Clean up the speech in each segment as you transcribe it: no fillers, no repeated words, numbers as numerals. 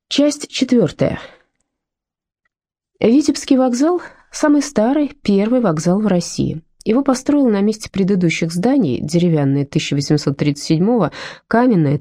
Часть четвертая. Витебский вокзал – самый старый, первый вокзал в России. Его построил на месте предыдущих зданий, деревянные 1837-го, каменное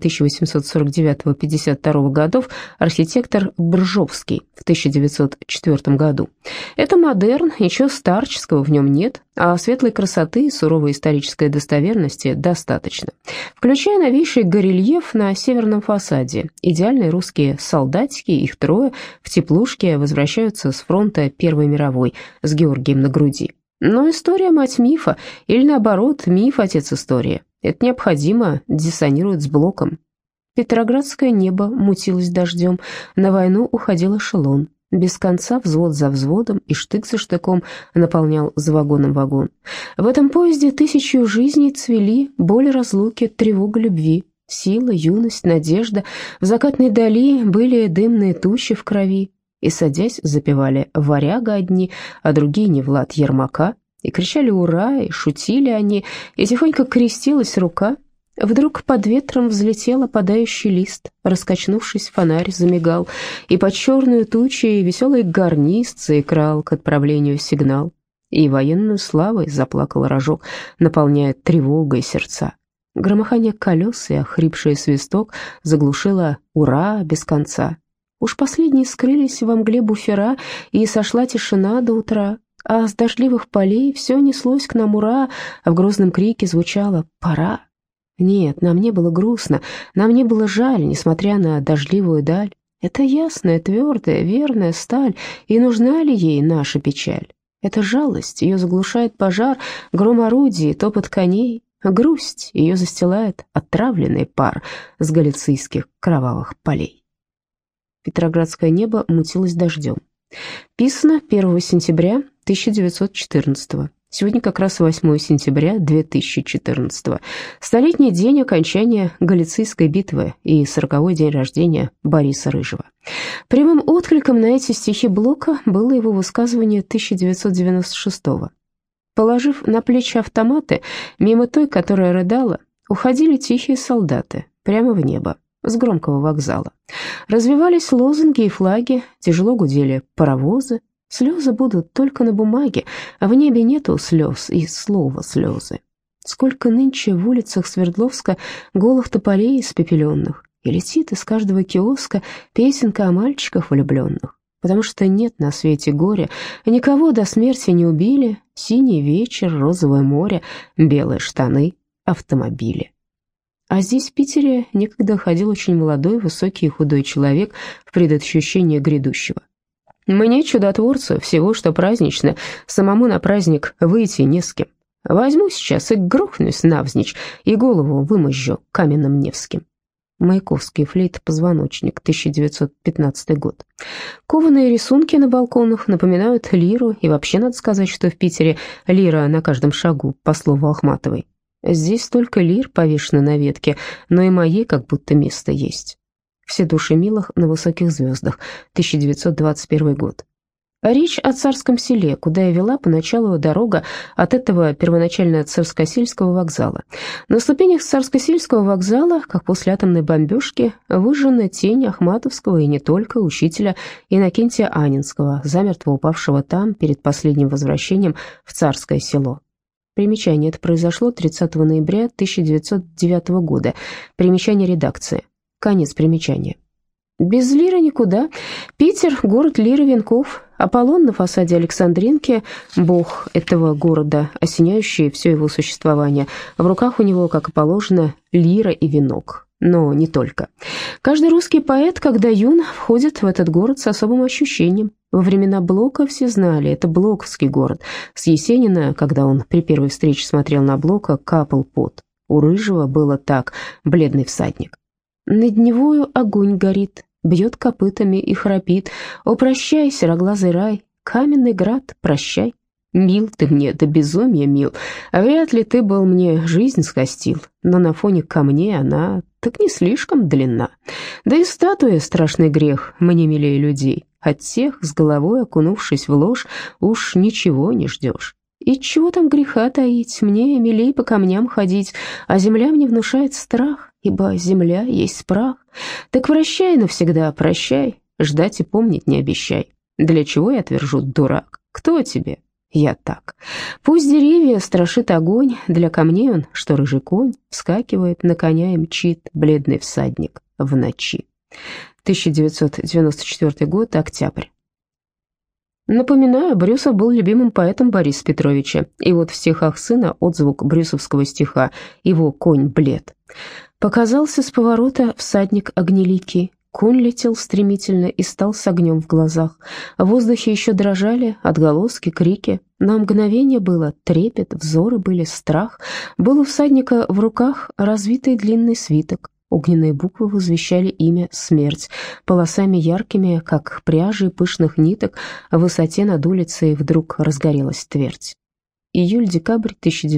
1849-52 годов, архитектор Бржовский в 1904 году. Это модерн, ничего старческого в нем нет, а светлой красоты и суровой исторической достоверности достаточно. Включая новейший горельеф на северном фасаде, идеальные русские солдатики, их трое, в теплушке возвращаются с фронта Первой мировой с Георгием на груди. Но история – мать мифа, или наоборот, миф – отец истории. Это необходимо диссонирует с Блоком. Петроградское небо мутилось дождем, на войну уходил эшелон. Без конца взвод за взводом и штык за штыком наполнял за вагоном вагон. В этом поезде тысячу жизней цвели, боль разлуки, тревога любви, сила, юность, надежда. В закатной дали были дымные тучи в крови. И, садясь, запевали «Варяга» одни, а другие не Влад Ермака, и кричали «Ура!», и шутили они, и тихонько крестилась рука. Вдруг под ветром взлетел опадающий лист, раскачнувшись, фонарь замигал, и под черную тучей веселый гарнист заиграл к отправлению сигнал. И военную славой заплакал рожок, наполняя тревогой сердца. Громыхание колес и охрипший свисток заглушило «Ура!» без конца. Уж последние скрылись во мгле буфера, и сошла тишина до утра, а с дождливых полей все неслось к нам ура, а в грозном крике звучало «пора». Нет, нам не было грустно, нам не было жаль, несмотря на дождливую даль. Это ясная, твердая, верная сталь, и нужна ли ей наша печаль? Это жалость, ее заглушает пожар, гром орудий, топот коней. Грусть, ее застилает отравленный пар с галицийских кровавых полей. Петроградское небо мутилось дождем. Писано 1 сентября 1914. Сегодня как раз 8 сентября 2014. Столетний день окончания Галицийской битвы и 40-й день рождения Бориса Рыжего. Прямым откликом на эти стихи Блока было его высказывание 1996-го. Положив на плечи автоматы, мимо той, которая рыдала, уходили тихие солдаты прямо в небо с громкого вокзала. Развивались лозунги и флаги, тяжело гудели паровозы. Слезы будут только на бумаге, а в небе нету слез и слова слезы. Сколько нынче в улицах Свердловска голых тополей испепеленных, и летит из каждого киоска песенка о мальчиках влюбленных. Потому что нет на свете горя, никого до смерти не убили, синий вечер, розовое море, белые штаны, автомобили. А здесь, в Питере, некогда ходил очень молодой, высокий и худой человек в предощущение грядущего. «Мне, чудотворцу, всего, что празднично, самому на праздник выйти не с кем. Возьму сейчас и грохнусь навзничь, и голову вымозжу каменным Невским». Маяковский, флейта-позвоночник, 1915 год. Кованые рисунки на балконах напоминают лиру, и вообще надо сказать, что в Питере лира на каждом шагу, по слову Ахматовой. Здесь столько лир повешено на ветке, но и моей как будто место есть. «Все души милых на высоких звездах», 1921 год. Речь о Царском селе, куда и вела поначалу дорога от этого первоначально Царскосельского вокзала. На ступенях Царскосельского вокзала, как после атомной бомбежки, выжжена тень Ахматовского и не только учителя Иннокентия Анинского, замертво упавшего там перед последним возвращением в Царское село. Примечание. Это произошло 30 ноября 1909 года. Примечание редакции. Конец примечания. Без лиры никуда. Питер – город лиры венков. Аполлон на фасаде Александринки – бог этого города, осеняющий все его существование. В руках у него, как и положено, лира и венок. Но не только. Каждый русский поэт, когда юн, входит в этот город с особым ощущением. Во времена Блока все знали, это Блоковский город. С Есенина, когда он при первой встрече смотрел на Блока, капал пот. У Рыжего было так, бледный всадник. Над Невою огонь горит, бьет копытами и храпит. О, прощай, сероглазый рай, каменный град, прощай. Мил ты мне, до безумия мил, а вряд ли ты был мне жизнь скостил, но на фоне камней она так не слишком длинна. Да и статуя страшный грех, мне милее людей. От тех, с головой окунувшись в ложь, уж ничего не ждешь. И чего там греха таить, мне милей по камням ходить, а земля мне внушает страх. ибо земля есть прах. Так прощай навсегда, прощай, ждать и помнить не обещай. Для чего я твержу, дурак? Кто тебе? Я так. Пусть деревья страшит огонь, для камней он, что рыжий конь, вскакивает на коня и мчит бледный всадник в ночи. 1994 год, октябрь. Напоминаю, Брюсов был любимым поэтом Бориса Петровича, и вот в стихах сына отзвук брюсовского стиха «Его конь блед». Показался с поворота всадник огнеликий, конь летел стремительно и стал с огнем в глазах. В воздухе еще дрожали отголоски, крики. На мгновение было трепет, взоры были страх. Был у всадника в руках развитый длинный свиток. Огненные буквы возвещали имя «Смерть». Полосами яркими, как пряжи пышных ниток, в высоте над улицей вдруг разгорелась твердь. Июль-декабрь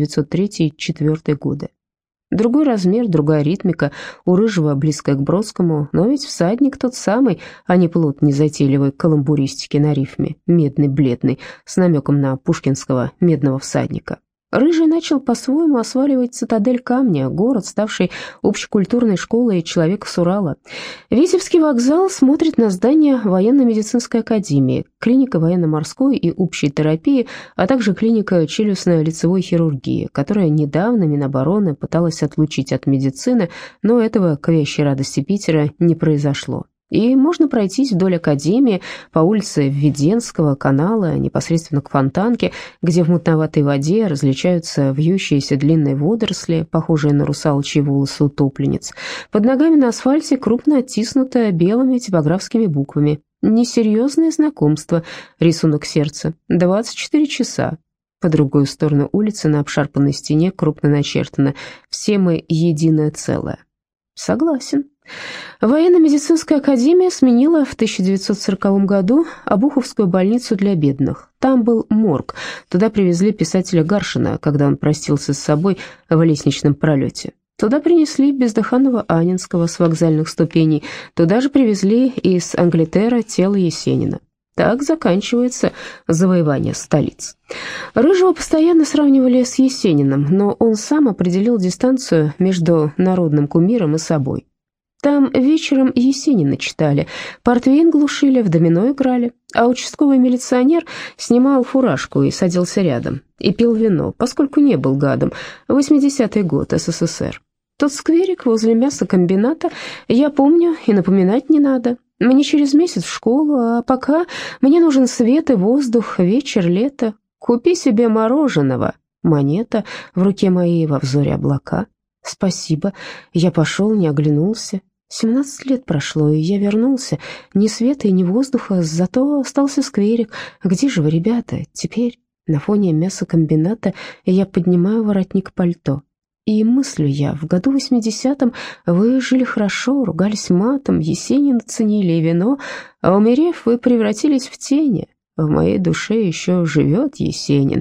1903-1904 годы. Другой размер, другая ритмика, у Рыжего близкая к Бродскому, но ведь всадник тот самый, а не плод незатейливой каламбуристики на рифме, медный, бледный, с намеком на пушкинского медного всадника. Рыжий начал по-своему осваивать цитадель камня, город, ставший общекультурной школой человека с Урала. Витебский вокзал смотрит на здание военно-медицинской академии, клиника военно-морской и общей терапии, а также клиника челюстно-лицевой хирургии, которая недавно Минобороны пыталась отлучить от медицины, но этого, к вящей радости Питера, не произошло. И можно пройтись вдоль академии по улице Введенского канала непосредственно к Фонтанке, где в мутноватой воде различаются вьющиеся длинные водоросли, похожие на русалочьи волосы утопленниц. Под ногами на асфальте крупно оттиснуто белыми типографскими буквами. Несерьезное знакомство, рисунок сердца, 24 часа. По другую сторону улицы на обшарпанной стене крупно начертано «Все мы единое целое». Согласен. Военно-медицинская академия сменила в 1940 году Обуховскую больницу для бедных. Там был морг. Туда привезли писателя Гаршина, когда он простился с собой в лестничном пролете. Туда принесли бездыханного Анинского с вокзальных ступеней. Туда же привезли из Англитера тело Есенина. Так заканчивается завоевание столиц. Рыжего постоянно сравнивали с Есениным, но он сам определил дистанцию между народным кумиром и собой. Там вечером Есенина читали, портвейн глушили, в домино играли, а участковый милиционер снимал фуражку и садился рядом, и пил вино, поскольку не был гадом. 80-й год, СССР. Тот скверик возле мясокомбината я помню, и напоминать не надо. Мне через месяц в школу, а пока мне нужен свет и воздух, вечер, лето. Купи себе мороженого. Монета в руке моей, во взоре облака. Спасибо. Я пошел, не оглянулся. 17 лет прошло, и я вернулся. Ни света и ни воздуха, зато остался скверик. Где же вы, ребята, теперь? На фоне мясокомбината я поднимаю воротник пальто. И мыслю я, в году 80-м вы жили хорошо, ругались матом, Есенина ценили и вино, а умерев, вы превратились в тени. В моей душе еще живет Есенин,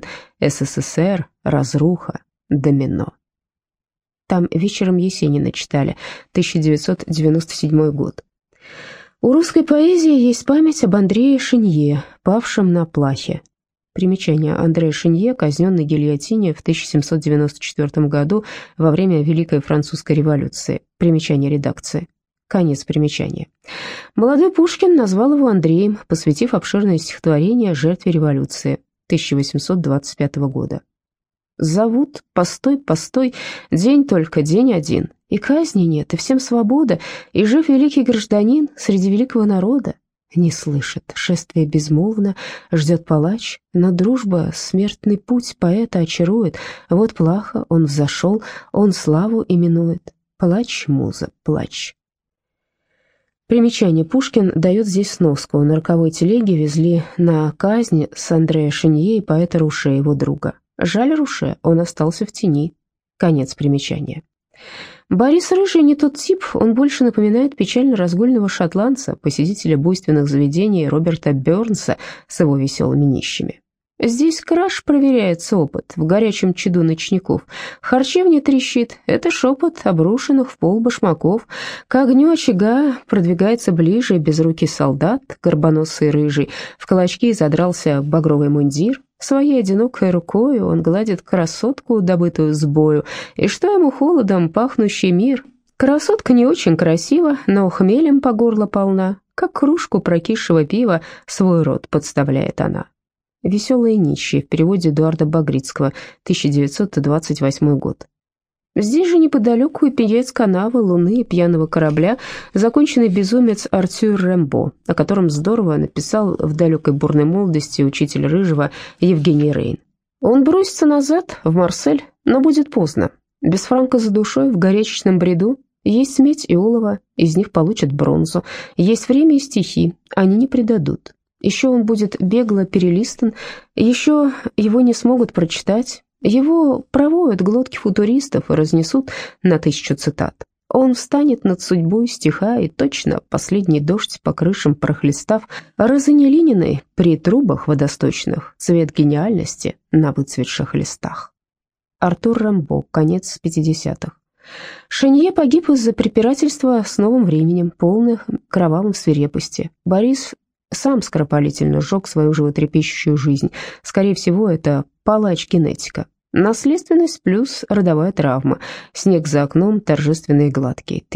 СССР, разруха, домино. Там вечером Есенина читали, 1997 год. У русской поэзии есть память об Андрее Шинье, павшем на плахе. Примечание: Андре Шинье, казненный гильотине в 1794 году во время Великой Французской революции. Примечание редакции. Конец примечания. Молодой Пушкин назвал его Андреем, посвятив обширное стихотворение жертве революции 1825 года. Зовут, постой, постой, день только, день один, и казни нет, и всем свобода, и жив великий гражданин среди великого народа. Не слышит, шествие безмолвно, ждет палач, но дружба, смертный путь поэта очарует. Вот плаха, он взошел, он славу именует. Плачь, муза, плачь. Примечание: Пушкин дает здесь сноску. На роковой телеге везли на казнь с Андре Шинье и поэта Руше, его друга. Жаль Руше, он остался в тени. Конец примечания. Борис Рыжий не тот тип, он больше напоминает печально разгульного шотландца, посетителя буйственных заведений Роберта Бёрнса с его веселыми нищими. Здесь краж проверяется опыт в горячем чаду ночников. Харчевня трещит, это шепот обрушенных в пол башмаков. К огню очага продвигается ближе безрукий солдат, горбоносый рыжий. В клочки задрался багровый мундир. Своей одинокой рукой он гладит красотку, добытую с бою. И что ему холодом пахнущий мир? Красотка не очень красива, но хмелем по горло полна, как кружку прокисшего пива свой рот подставляет она. «Веселые нищие» в переводе Эдуарда Багрицкого, 1928 год. Здесь же неподалеку и певец канавы, луны и пьяного корабля, законченный безумец Артюр Рембо, о котором здорово написал в далекой бурной молодости учитель Рыжего Евгений Рейн. Он бросится назад, в Марсель, но будет поздно. Без франка за душой, в горячечном бреду, есть медь и олово, из них получат бронзу, есть время и стихи, они не предадут. Еще он будет бегло перелистан, еще его не смогут прочитать, его провоют глотки футуристов и разнесут на 1000 цитат. Он встанет над судьбой стиха, и точно последний дождь по крышам прохлестав, разанелиненный при трубах водосточных, цвет гениальности на выцветших листах. Артур Рембо, конец 50-х. Шенье погиб из-за препирательства с новым временем, полных кровавой свирепости. Борис сам скоропалительно сжег свою животрепещущую жизнь. Скорее всего, это палач-генетика. Наследственность плюс родовая травма. Снег за окном, торжественный и гладкий.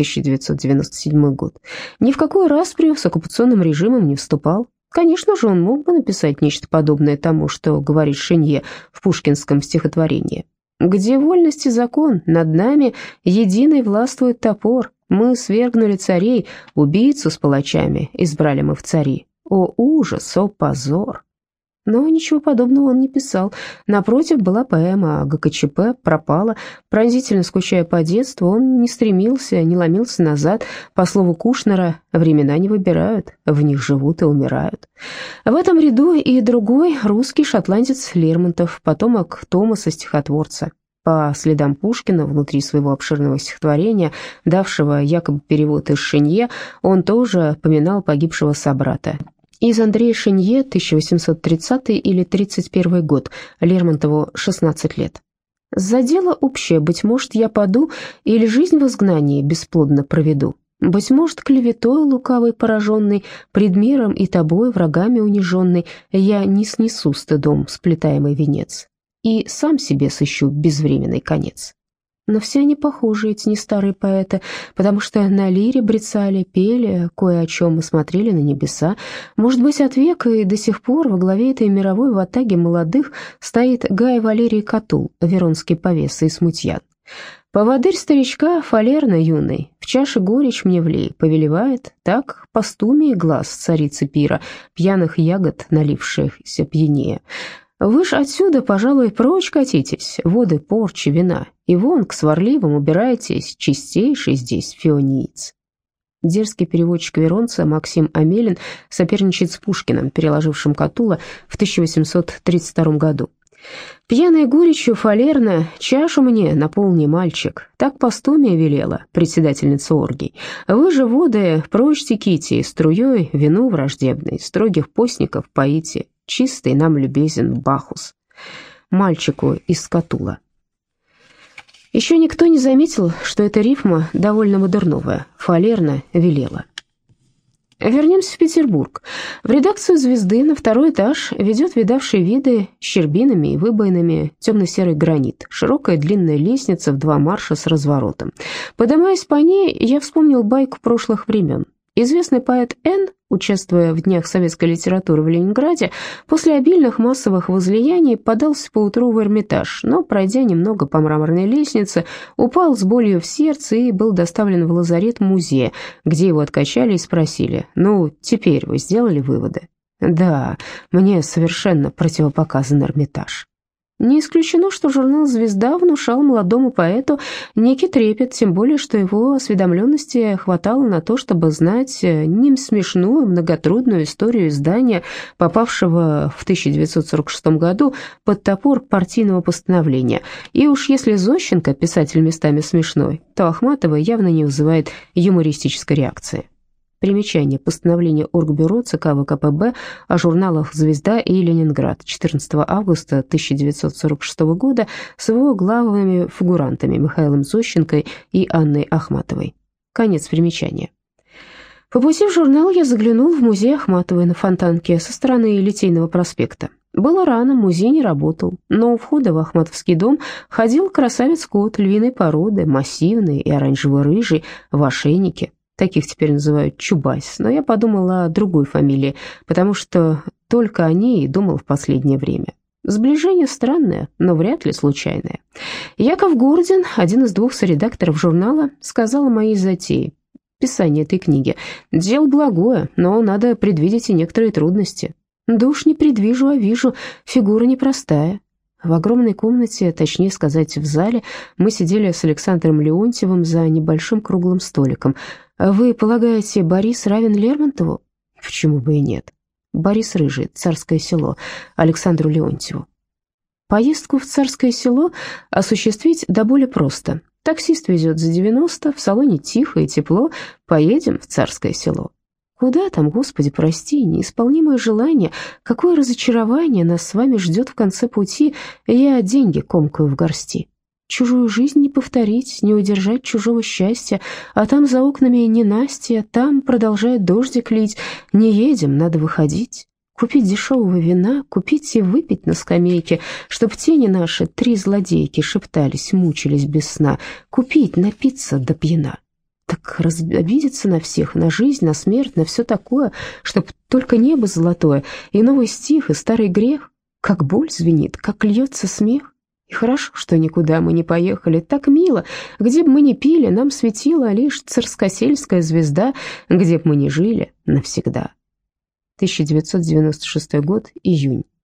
1997 год. Ни в какую расприю с оккупационным режимом не вступал. Конечно же, он мог бы написать нечто подобное тому, что говорит Шенье в пушкинском стихотворении. «Где вольность и закон, над нами единый властвует топор. Мы свергнули царей, убийцу с палачами избрали мы в цари. О ужас, о позор!» Но ничего подобного он не писал. Напротив, была поэма о ГКЧП, пропала. Пронзительно скучая по детству, он не стремился, не ломился назад. По слову Кушнера, времена не выбирают, в них живут и умирают. В этом ряду и другой русский шотландец Лермонтов, потомок Томаса-стихотворца. По следам Пушкина, внутри своего обширного стихотворения, давшего якобы перевод из Шенье, он тоже поминал погибшего собрата. Из Андрея Шенье, 1830 или 31 год, Лермонтову 16 лет. «За дело общее, быть может, я паду, или жизнь в изгнании бесплодно проведу. Быть может, клеветой лукавой пораженный, пред миром и тобой, врагами униженный, я не снесу стыдом сплетаемый венец, и сам себе сыщу безвременный конец». Но все они похожи, эти не старые поэты, потому что на лире брецали, пели кое о чем и смотрели на небеса. Может быть, от века и до сих пор во главе этой мировой ватаги молодых стоит Гай Валерий Катул, веронский повеса и смутьян. «Поводырь старичка, фалерно юный, в чаше горечь мне влей, повелевает, так постумий глаз царицы пира, пьяных ягод, налившихся пьянее. Вы ж отсюда, пожалуй, прочь катитесь, воды порчи, вина, и вон к сварливым убирайтесь, чистейший здесь фиониец». Дерзкий переводчик Веронца Максим Амелин соперничает с Пушкиным, переложившим Катула в 1832 году. «Пьяной горечью фалерно, чашу мне наполни, мальчик, так постумия велела председательница оргий. Вы же воды прочь теките, струей вину враждебной, строгих постников поите, чистый нам любезен Бахус». Мальчику из Катула. Еще никто не заметил, что эта рифма довольно модерновая. Фалерно велела. Вернемся в Петербург. В редакцию «Звезды» на второй этаж ведет видавшие виды щербинами и выбоинами темно-серый гранит, широкая длинная лестница в 2 марша с разворотом. Поднимаясь по ней, я вспомнил байку прошлых времен. Известный поэт Н., участвуя в Днях советской литературы в Ленинграде, после обильных массовых возлияний подался поутру в Эрмитаж, но, пройдя немного по мраморной лестнице, упал с болью в сердце и был доставлен в лазарет музея, где его откачали и спросили: «Ну, теперь вы сделали выводы?» «Да, мне совершенно противопоказан Эрмитаж». Не исключено, что журнал «Звезда» внушал молодому поэту некий трепет, тем более, что его осведомленности хватало на то, чтобы знать не смешную, многотрудную историю издания, попавшего в 1946 году под топор партийного постановления. И уж если Зощенко, писатель местами смешной, то Ахматова явно не вызывает юмористической реакции. Примечание. Постановление Оргбюро ЦК ВКПБ о журналах «Звезда» и «Ленинград» 14 августа 1946 года с его главными фигурантами Михаилом Зощенко и Анной Ахматовой. Конец примечания. По пути в журнал я заглянул в музей Ахматовой на Фонтанке со стороны Литейного проспекта. Было рано, музей не работал, но у входа в Ахматовский дом ходил красавец-кот львиной породы, массивный и оранжево-рыжий, в ошейнике. Таких теперь называют Чубайс, но я подумала о другой фамилии, потому что только о ней и думал в последнее время. Сближение странное, но вряд ли случайное. Яков Гордин, один из двух соредакторов журнала, сказал о моей затее. Писание этой книги. Дело благое, но надо предвидеть и некоторые трудности. Да уж не предвижу, а вижу, фигура непростая. В огромной комнате, точнее сказать, в зале, мы сидели с Александром Леонтьевым за небольшим круглым столиком. Вы полагаете, Борис равен Лермонтову? Почему бы и нет? Борис Рыжий, Царское село, Александру Леонтьеву. Поездку в Царское село осуществить до боли просто. Таксист везет за 90, в салоне тихо и тепло, поедем в Царское село. Куда там, Господи, прости, неисполнимое желание, какое разочарование нас с вами ждет в конце пути, я деньги комкаю в горсти. Чужую жизнь не повторить, не удержать чужого счастья, а там за окнами ненастья, там продолжает дождик лить, не едем, надо выходить. Купить дешевого вина, купить и выпить на скамейке, чтоб тени наши, 3 злодейки, шептались, мучились без сна, купить, напиться до пьяна. Так обидеться на всех, на жизнь, на смерть, на все такое, чтоб только небо золотое, и новый стих, и старый грех. Как боль звенит, как льется смех. И хорошо, что никуда мы не поехали, так мило. Где бы мы ни пили, нам светила лишь царскосельская звезда, где бы мы ни жили навсегда. 1996 год, июнь.